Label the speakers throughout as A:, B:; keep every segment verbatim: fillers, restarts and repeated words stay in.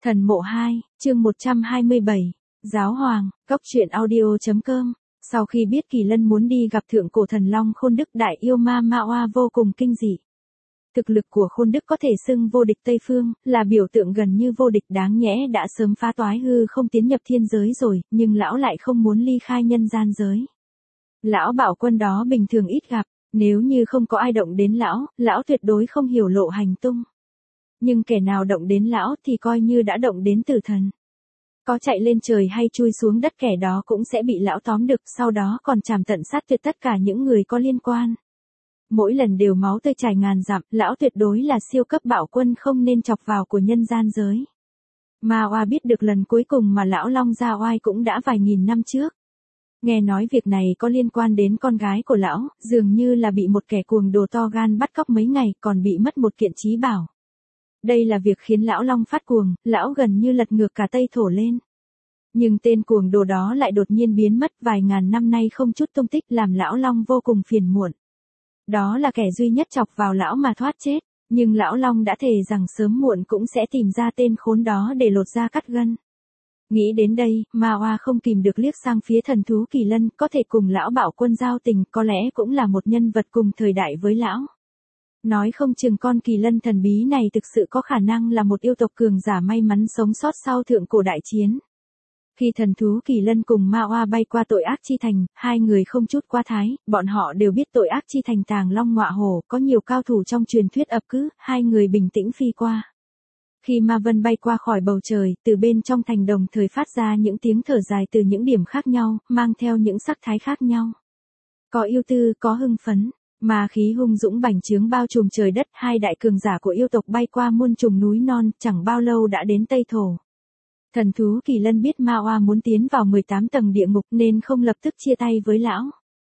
A: Thần mộ hai, chương một trăm hai mươi bảy, Giáo hoàng, Cốc truyện audio.com. Sau khi biết Kỳ Lân muốn đi gặp thượng cổ thần long Khôn Đức, đại yêu ma Ma Oa vô cùng kinh dị. Thực lực của Khôn Đức có thể xưng vô địch Tây Phương, là biểu tượng gần như vô địch, đáng nhẽ đã sớm phá toái hư không tiến nhập thiên giới rồi, nhưng lão lại không muốn ly khai nhân gian giới. Lão bảo quân đó bình thường ít gặp, nếu như không có ai động đến lão, lão tuyệt đối không hiểu lộ hành tung. Nhưng kẻ nào động đến lão thì coi như đã động đến tử thần. Có chạy lên trời hay chui xuống đất kẻ đó cũng sẽ bị lão tóm được, sau đó còn trảm tận sát tuyệt tất cả những người có liên quan. Mỗi lần đều máu tươi chảy ngàn dặm, lão tuyệt đối là siêu cấp bạo quân không nên chọc vào của nhân gian giới. Ma Oa biết được lần cuối cùng mà lão long ra oai cũng đã vài nghìn năm trước. Nghe nói việc này có liên quan đến con gái của lão, dường như là bị một kẻ cuồng đồ to gan bắt cóc mấy ngày, còn bị mất một kiện trí bảo. Đây là việc khiến lão long phát cuồng, lão gần như lật ngược cả Tây Thổ lên. Nhưng tên cuồng đồ đó lại đột nhiên biến mất vài ngàn năm nay không chút tung tích, làm lão long vô cùng phiền muộn. Đó là kẻ duy nhất chọc vào lão mà thoát chết, nhưng lão long đã thề rằng sớm muộn cũng sẽ tìm ra tên khốn đó để lột da cắt gân. Nghĩ đến đây, Ma Oa không kìm được liếc sang phía thần thú Kỳ Lân, có thể cùng lão bảo quân giao tình, có lẽ cũng là một nhân vật cùng thời đại với lão. Nói không chừng con Kỳ Lân thần bí này thực sự có khả năng là một yêu tộc cường giả may mắn sống sót sau thượng cổ đại chiến. Khi thần thú Kỳ Lân cùng Ma Oa bay qua tội ác chi thành, hai người không chút quá thái, bọn họ đều biết tội ác chi thành tàng long ngọa hổ, có nhiều cao thủ trong truyền thuyết ập cứ, hai người bình tĩnh phi qua. Khi ma vân bay qua khỏi bầu trời, từ bên trong thành đồng thời phát ra những tiếng thở dài từ những điểm khác nhau, mang theo những sắc thái khác nhau. Có yêu tư, có hưng phấn. Ma khí hung dũng bành trướng bao trùm trời đất, hai đại cường giả của yêu tộc bay qua muôn trùng núi non, chẳng bao lâu đã đến Tây Thổ. Thần thú Kỳ Lân biết Ma Oa muốn tiến vào mười tám tầng địa ngục nên không lập tức chia tay với lão.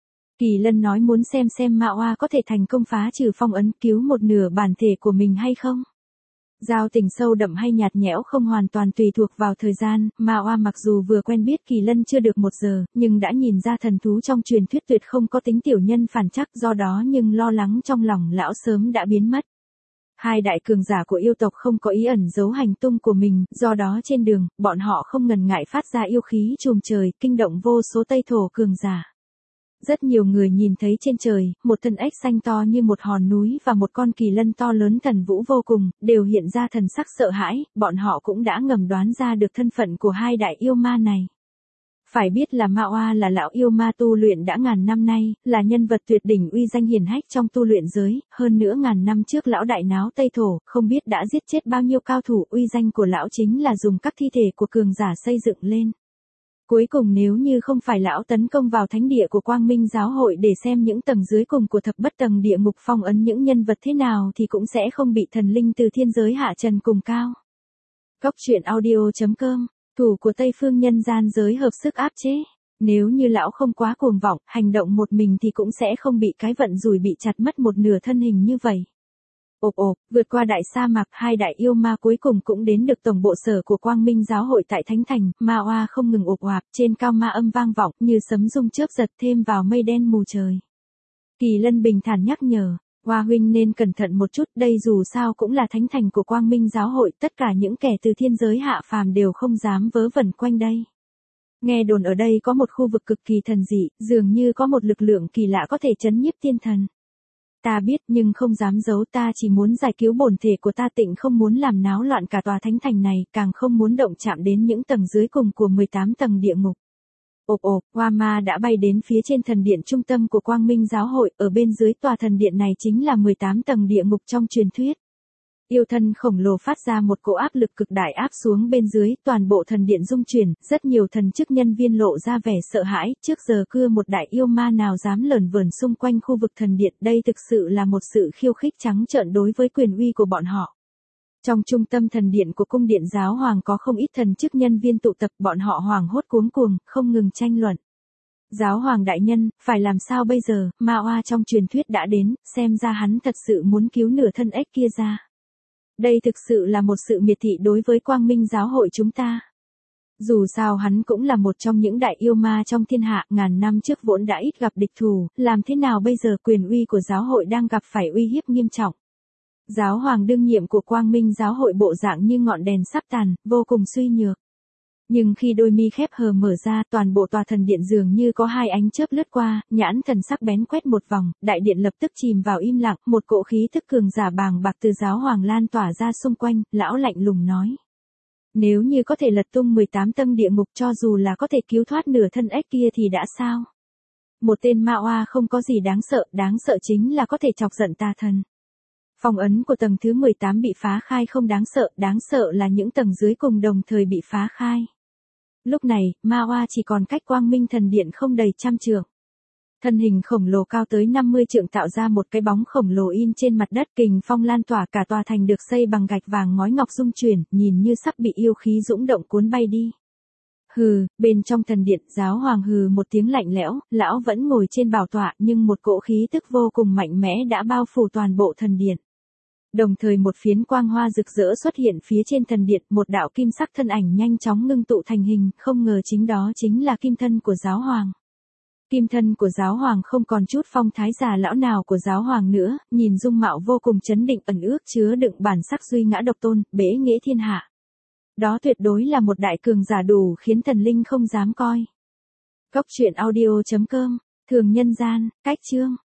A: Kỳ Lân nói muốn xem xem Ma Oa có thể thành công phá trừ phong ấn, cứu một nửa bản thể của mình hay không. Giao tình sâu đậm hay nhạt nhẽo không hoàn toàn tùy thuộc vào thời gian, Ma Oa mặc dù vừa quen biết Kỳ Lân chưa được một giờ, nhưng đã nhìn ra thần thú trong truyền thuyết tuyệt không có tính tiểu nhân phản chắc, do đó nhưng lo lắng trong lòng lão sớm đã biến mất. Hai đại cường giả của yêu tộc không có ý ẩn giấu hành tung của mình, do đó trên đường, bọn họ không ngần ngại phát ra yêu khí trùm trời, kinh động vô số Tây Thổ cường giả. Rất nhiều người nhìn thấy trên trời, một thân ếch xanh to như một hòn núi và một con kỳ lân to lớn thần vũ vô cùng, đều hiện ra thần sắc sợ hãi, bọn họ cũng đã ngầm đoán ra được thân phận của hai đại yêu ma này. Phải biết là Ma Oa là lão yêu ma tu luyện đã ngàn năm nay, là nhân vật tuyệt đỉnh uy danh hiển hách trong tu luyện giới, hơn nữa ngàn năm trước lão đại náo Tây Thổ, không biết đã giết chết bao nhiêu cao thủ, uy danh của lão chính là dùng các thi thể của cường giả xây dựng lên. Cuối cùng nếu như không phải lão tấn công vào thánh địa của Quang Minh Giáo hội để xem những tầng dưới cùng của thập bất tầng địa ngục phong ấn những nhân vật thế nào thì cũng sẽ không bị thần linh từ thiên giới hạ trần cùng cao. Cốc truyện audio.com, thủ của Tây Phương nhân gian giới hợp sức áp chế. Nếu như lão không quá cuồng vọng, hành động một mình thì cũng sẽ không bị cái vận rủi bị chặt mất một nửa thân hình như vậy. Ộp ộp, vượt qua đại sa mạc, hai đại yêu ma cuối cùng cũng đến được tổng bộ sở của Quang Minh Giáo hội tại Thánh Thành, Ma Oa không ngừng ộp oạp, trên cao ma âm vang vọng, như sấm rung chớp giật thêm vào mây đen mù trời. Kỳ Lân bình thản nhắc nhở, Oa huynh nên cẩn thận một chút, đây dù sao cũng là Thánh Thành của Quang Minh Giáo hội, tất cả những kẻ từ thiên giới hạ phàm đều không dám vớ vẩn quanh đây. Nghe đồn ở đây có một khu vực cực kỳ thần dị, dường như có một lực lượng kỳ lạ có thể trấn nhiếp tiên thần. Ta biết nhưng không dám giấu, ta chỉ muốn giải cứu bổn thể của ta, tịnh không muốn làm náo loạn cả tòa thánh thành này, càng không muốn động chạm đến những tầng dưới cùng của mười tám tầng địa ngục. Ộp ộp, Hoa Ma đã bay đến phía trên thần điện trung tâm của Quang Minh Giáo hội, ở bên dưới tòa thần điện này chính là mười tám tầng địa ngục trong truyền thuyết. Yêu thân khổng lồ phát ra một cỗ áp lực cực đại áp xuống bên dưới, toàn bộ thần điện rung chuyển, rất nhiều thần chức nhân viên lộ ra vẻ sợ hãi, trước giờ cưa một đại yêu ma nào dám lởn vởn xung quanh khu vực thần điện, đây thực sự là một sự khiêu khích trắng trợn đối với quyền uy của bọn họ. Trong trung tâm thần điện của cung điện giáo hoàng có không ít thần chức nhân viên tụ tập, bọn họ hoảng hốt cuống cuồng, không ngừng tranh luận. Giáo hoàng đại nhân, phải làm sao bây giờ, Ma Oa trong truyền thuyết đã đến, xem ra hắn thật sự muốn cứu nửa thân ếch kia ra. Đây thực sự là một sự miệt thị đối với Quang Minh Giáo hội chúng ta. Dù sao hắn cũng là một trong những đại yêu ma trong thiên hạ, ngàn năm trước vốn đã ít gặp địch thủ, làm thế nào bây giờ quyền uy của giáo hội đang gặp phải uy hiếp nghiêm trọng. Giáo hoàng đương nhiệm của Quang Minh giáo hội bộ dạng như ngọn đèn sắp tàn, vô cùng suy nhược. Nhưng khi đôi mi khép hờ mở ra, toàn bộ tòa thần điện dường như có hai ánh chớp lướt qua, nhãn thần sắc bén quét một vòng, đại điện lập tức chìm vào im lặng, một cỗ khí thức cường giả bàng bạc từ giáo hoàng lan tỏa ra xung quanh, lão lạnh lùng nói. Nếu như có thể lật tung mười tám tầng địa ngục, cho dù là có thể cứu thoát nửa thân ếch kia thì đã sao? Một tên ma oa không có gì đáng sợ, đáng sợ chính là có thể chọc giận tà thần. Phong ấn của tầng thứ mười tám bị phá khai không đáng sợ, đáng sợ là những tầng dưới cùng đồng thời bị phá khai. Lúc này, ma oa chỉ còn cách Quang Minh thần điện không đầy trăm trượng. Thân hình khổng lồ cao tới năm mươi trượng tạo ra một cái bóng khổng lồ in trên mặt đất, kình phong lan tỏa, cả tòa thành được xây bằng gạch vàng ngói ngọc rung chuyển, nhìn như sắp bị yêu khí dũng động cuốn bay đi. Hừ, bên trong thần điện, giáo hoàng hừ một tiếng lạnh lẽo, lão vẫn ngồi trên bảo tọa, nhưng một cỗ khí tức vô cùng mạnh mẽ đã bao phủ toàn bộ thần điện. Đồng thời một phiến quang hoa rực rỡ xuất hiện phía trên thần điện, một đạo kim sắc thân ảnh nhanh chóng ngưng tụ thành hình, không ngờ chính đó chính là kim thân của giáo hoàng. Kim thân của giáo hoàng không còn chút phong thái già lão nào của giáo hoàng nữa, nhìn dung mạo vô cùng chấn định, ẩn ước chứa đựng bản sắc duy ngã độc tôn, bế nghĩa thiên hạ. Đó tuyệt đối là một đại cường giả đủ khiến thần linh không dám coi. Cốc truyện audio chấm com, thường nhân gian, cách chương.